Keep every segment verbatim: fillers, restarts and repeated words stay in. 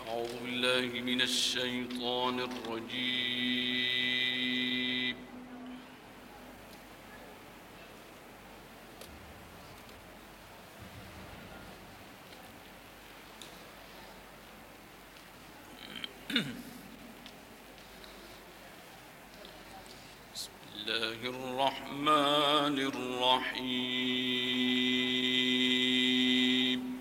أعوذ بالله من الشيطان الرجيم. بسم الله الرحمن الرحيم.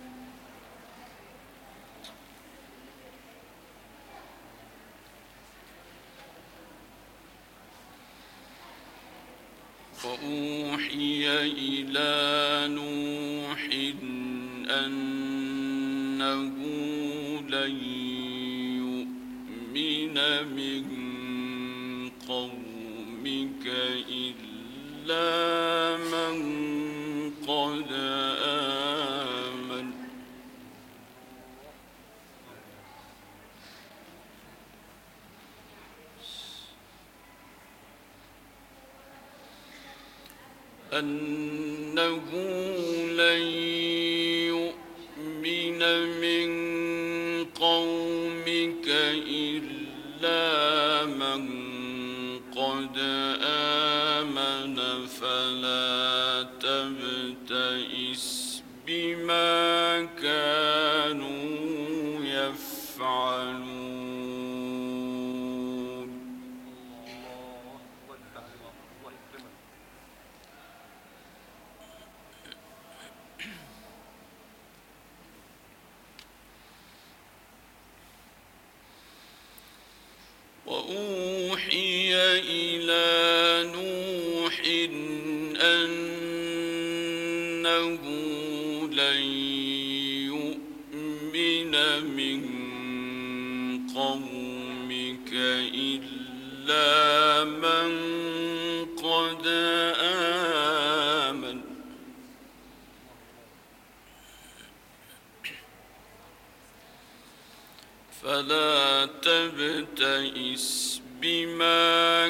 وأوحي إلى نوح أنه لن يؤمن من قومك إلا من قد آمن أنه لن يؤمن من قومك إلا من قد آمن فلا تبتئس بما كانوا يفعلون. وأوحي إلى نوح أنه لن يؤمن من قومك إلا من قد آمن فلا تبتئس بما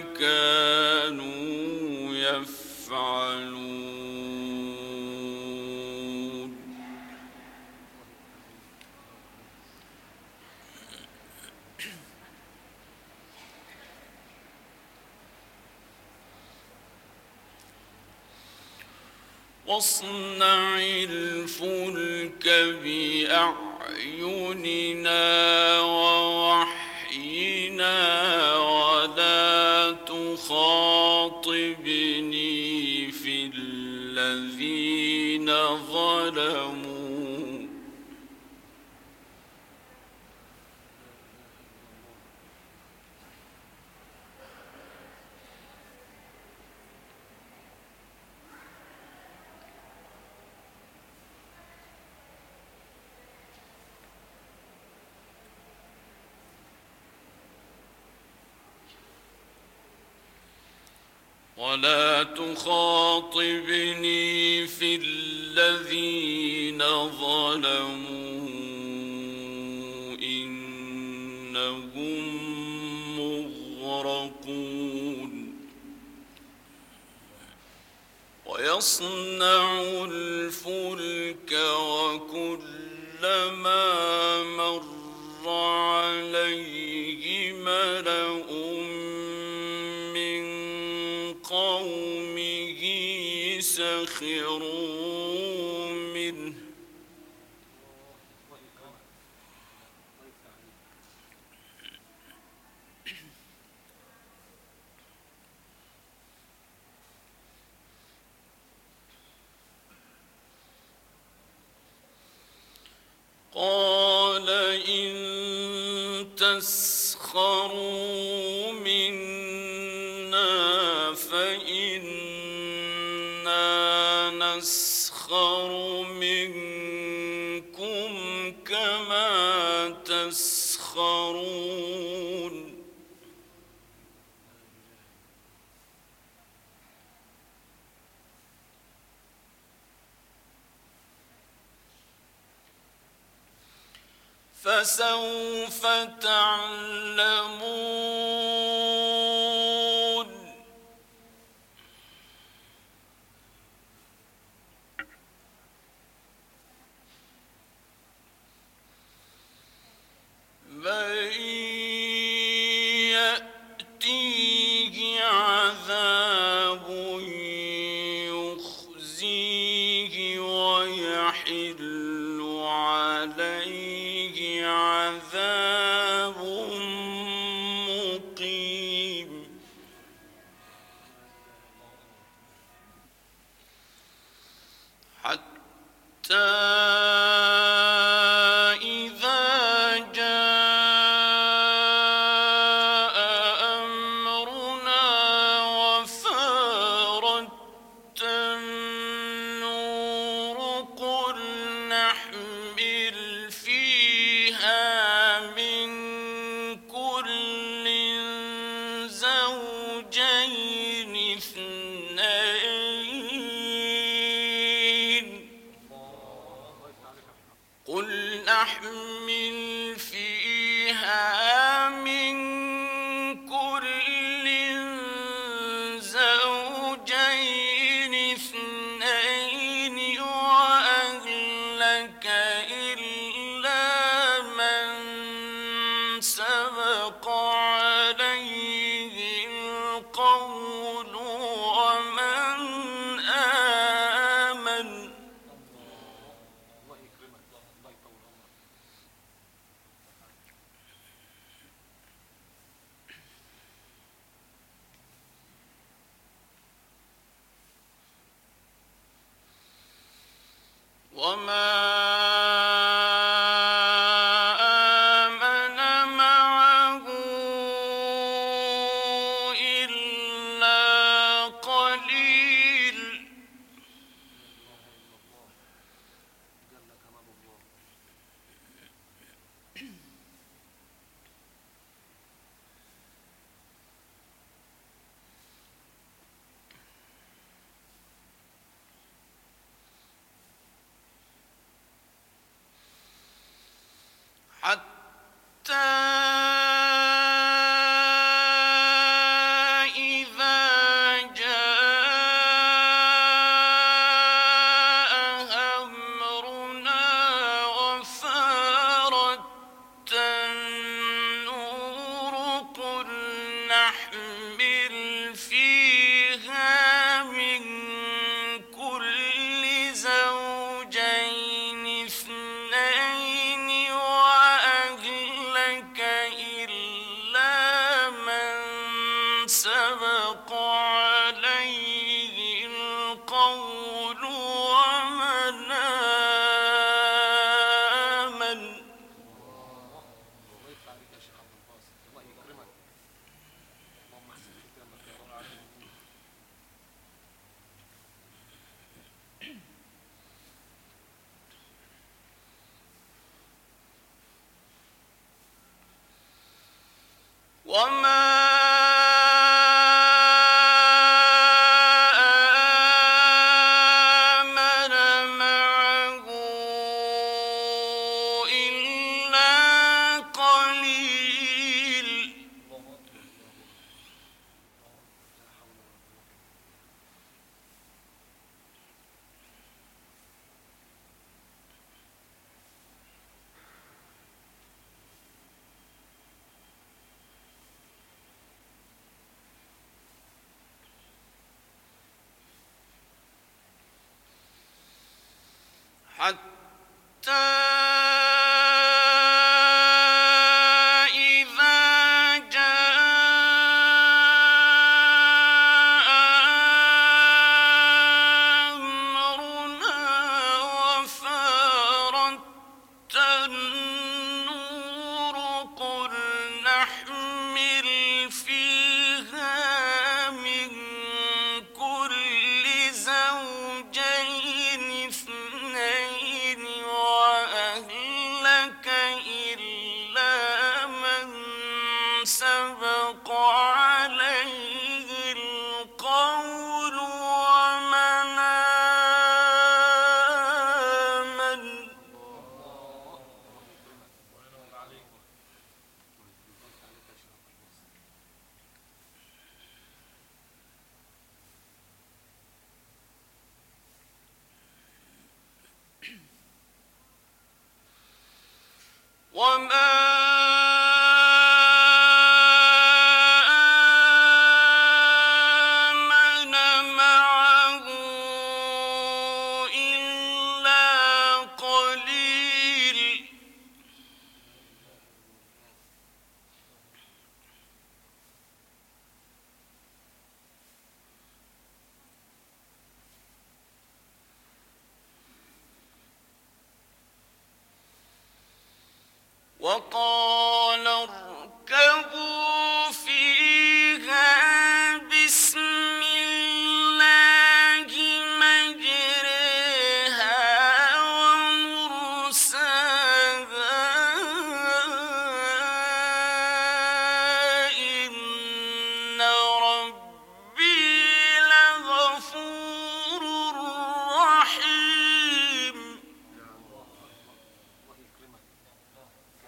كانوا يفعلون. واصنع الفلك بأعيننا ووحينا ولا تخاطبني في الذين ظلموا ولا تخاطبني في الذين ظلموا إنهم مغرقون. ويصنع الفلك وكلما مر عليه ملأ قومه سخروا منه قال إن تسخروا منا فإنا نسخر منكم كما تسخرون. فسوف تعلمون فيها من كل زوجين اثنين وأهلك إلا من سبق عليه القول ومن آمن. وما آمن معه إلا قليل. حتى إذا جاء أمرنا وفارت النور قل نحمل فيها من كل زوجين اثنين وأهلك إلا من سبق عليه القول ومن آمن. وما آمن معه إلا قليل. حتى إذا جاء أمرنا وفارت النور قل نحمل فيها من كل زوجين اثنين وأهلك إلا من سبق عليه القول ومن آمن. وما آمن معه إلا قليل. وقال اركبوا فيها بسم الله مجريها ومرساها إن ربي لغفور رحيم.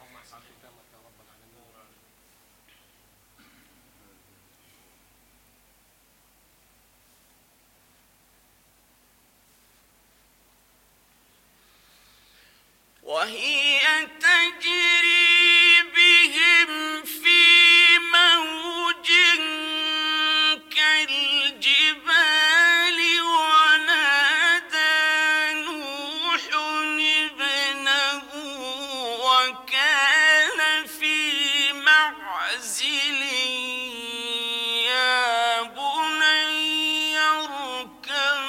وكان في معزل يا بني اركب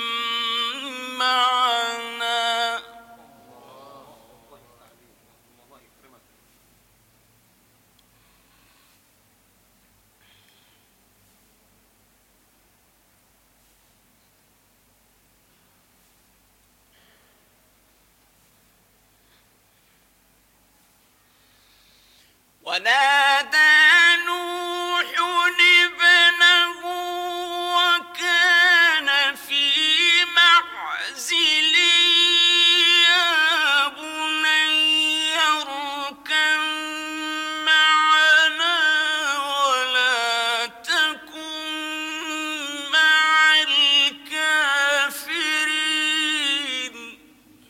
معنا ونادى نوح ابنه وكان في معزل يا بني اركب معنا ولا تكن مع الكافرين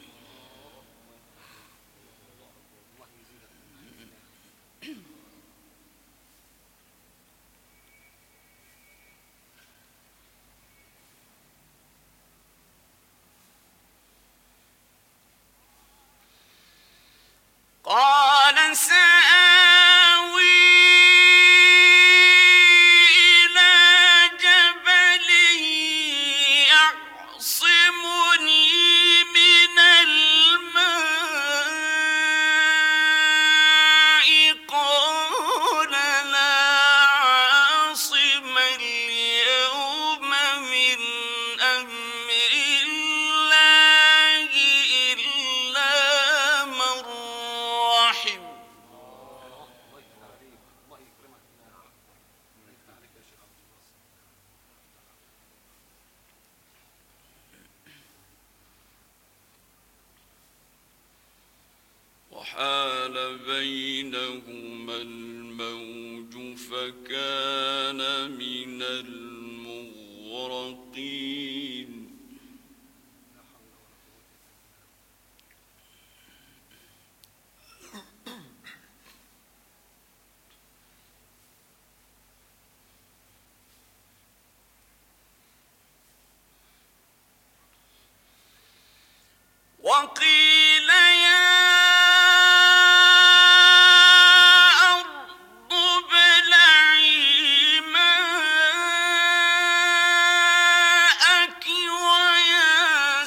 قال سآوي إلى جبل يعصمني من الماء قال لا عاصم اليوم من أمر الله إلا من رحم وحال بينهما الموج فكان من المغرقين وقيل يا أرض ابلعي ماءك ويا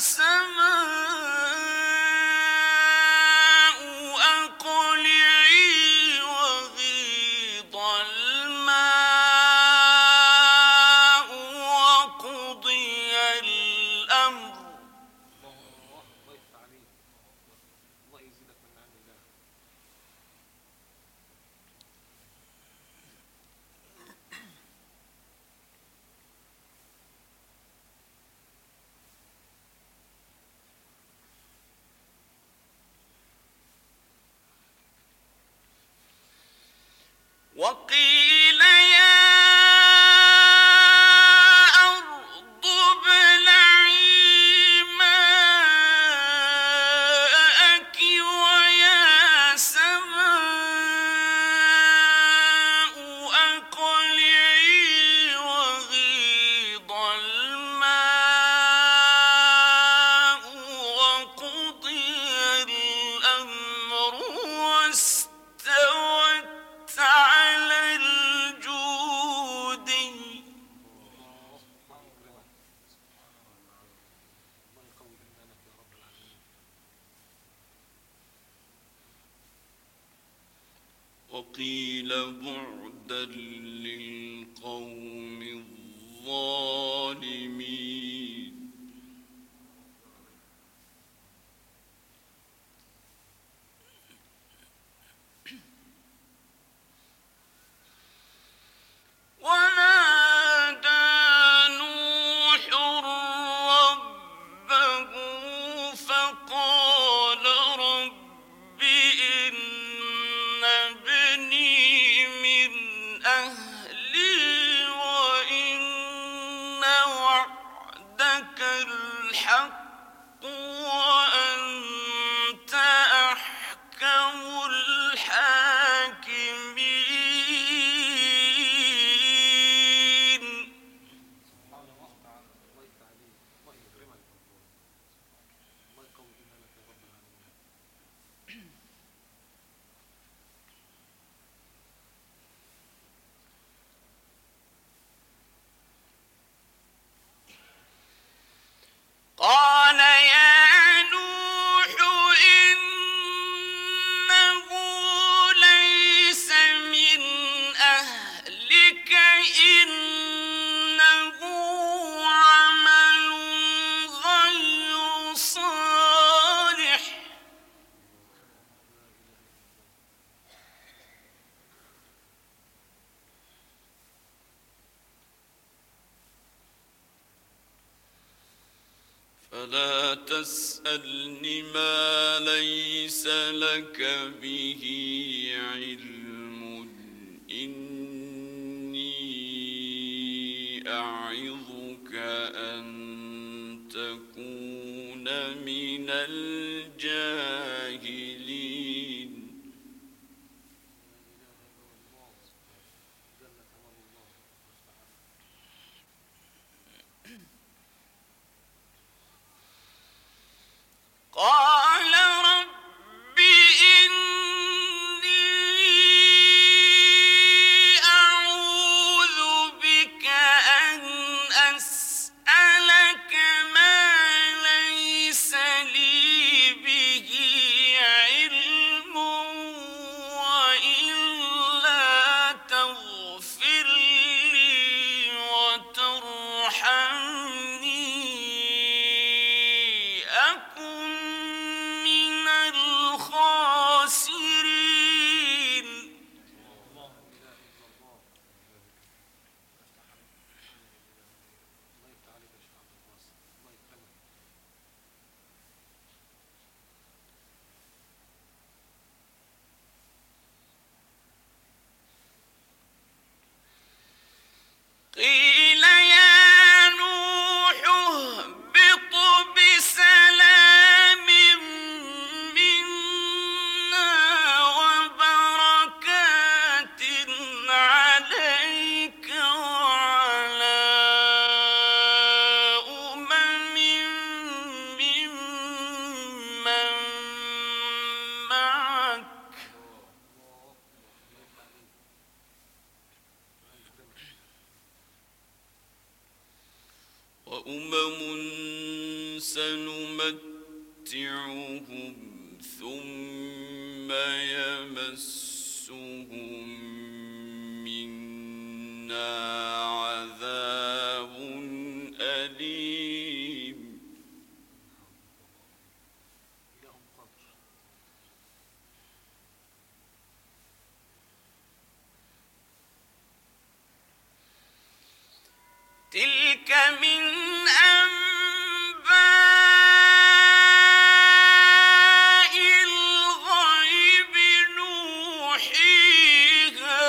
سماء أقلعي وغيض الماء وقضي الأمر وقيل يا أرض ابلعي ماءك ويا سماء أقلعي وغيض الماء وقضي الأمر واستوت على الجود وقيل بعدا للقوم الظالمين ونادى نوح ربه فقال رب إن ابني من أهلي وإن وعدك الحق وأنت أحكم الحاكمين فلا تسألني ما ليس لك به علم إني أعظك أن تكون من الجاهلين. قال رب إني أعوذ بك أن أسألك ما ليس لي به علم وإلا تغفر لي وترحمني أكن من الخاسرين. قيل يا نوح اهبط بسلام منا وبركات عليك وعلى أمم ممن معك وأمم سنمتعهم ثم يمسهم منا عذاب أليم. تلك من أنباء الغيب نوحيها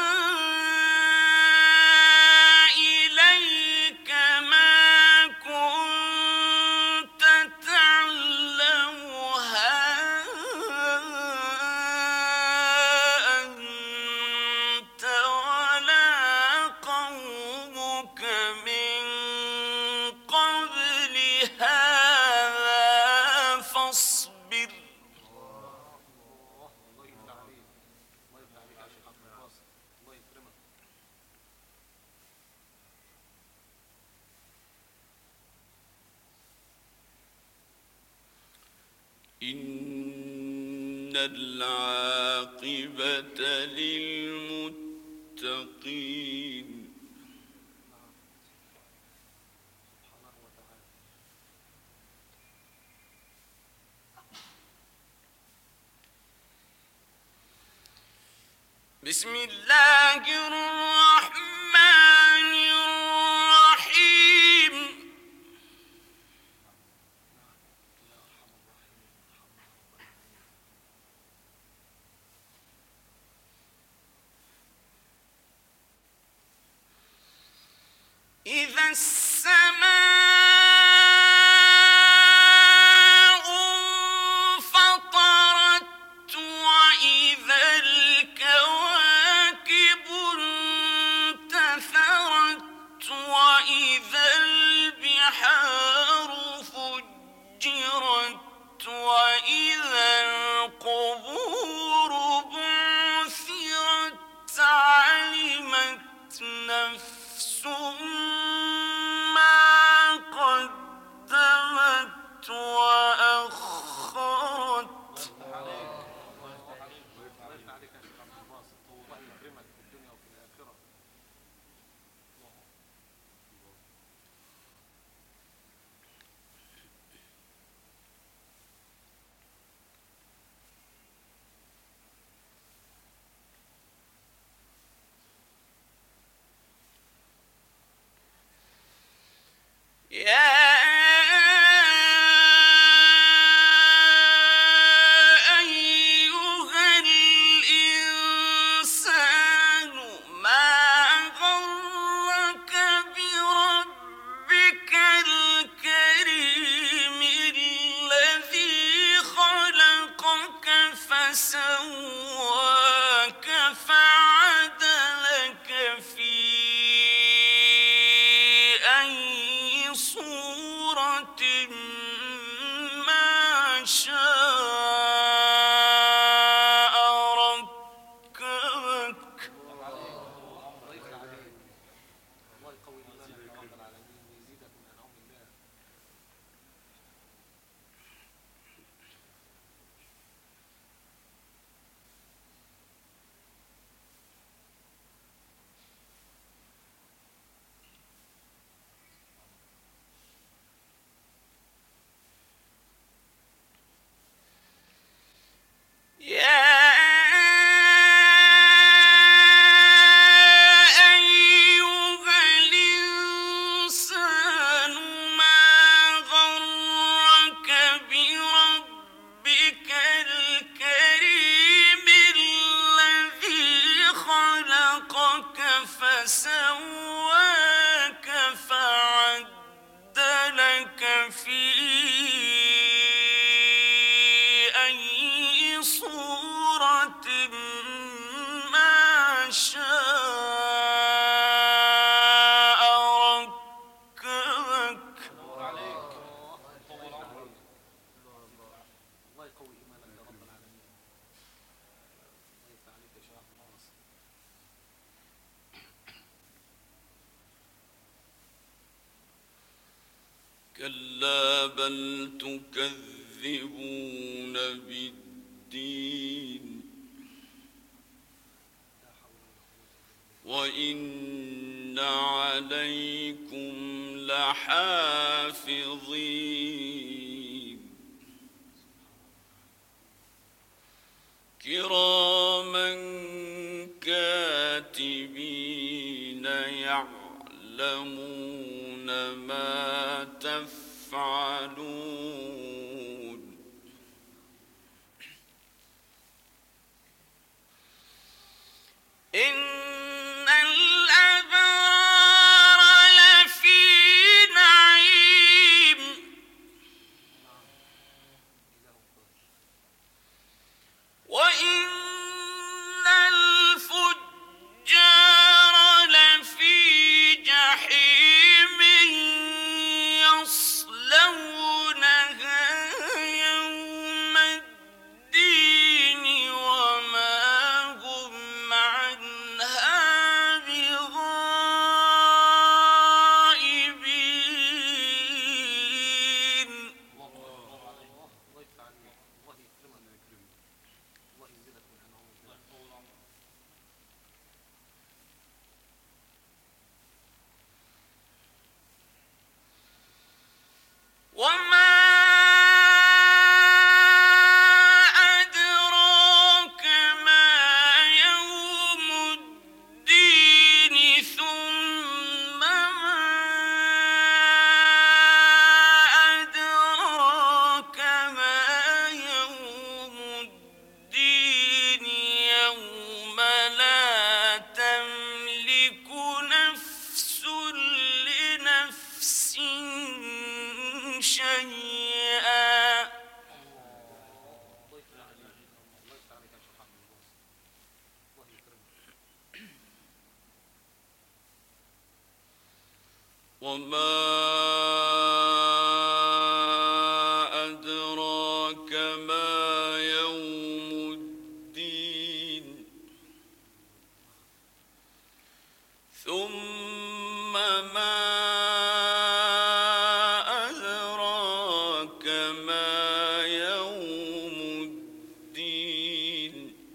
إليك ما كنت تعلمها أنت ولا قومك من قبل هذا فاصبر. إن العاقبة للمتقين. بسم الله الرحمن الرحيم. إذا السماء انفطرت وإذا الكواكب انتثرت وإذا البحار فجرت وإذا القبور بعثرت علمت نفس ما فعدلك في أي صورة ما شاء ركبك. فسواك فعدلك في أي صورة ما شاء ركبك. كلا بل تكذبون بالدين وإن عليكم لحافظين كراما كاتبين يعلمون ما تفعلون. إن الأبرار لفي نعيم وإن الفجار لفي جحيم يصلونها يوم الدين وما هم عنها بغائبين. وما أدراك ما يوم الدين ثم ما أدراك ما يوم الدين يوم لا تملك نفس لنفس شيئا وما أدراك ما يوم الدين ثم ما أدراك ما يوم الدين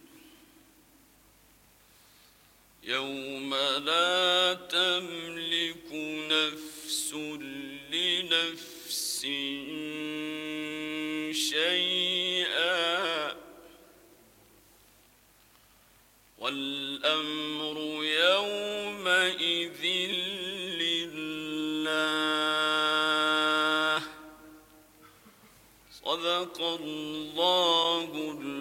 يوم لا تملك نفس لنفس شيئا والأمر يومئذ لله. صدق الله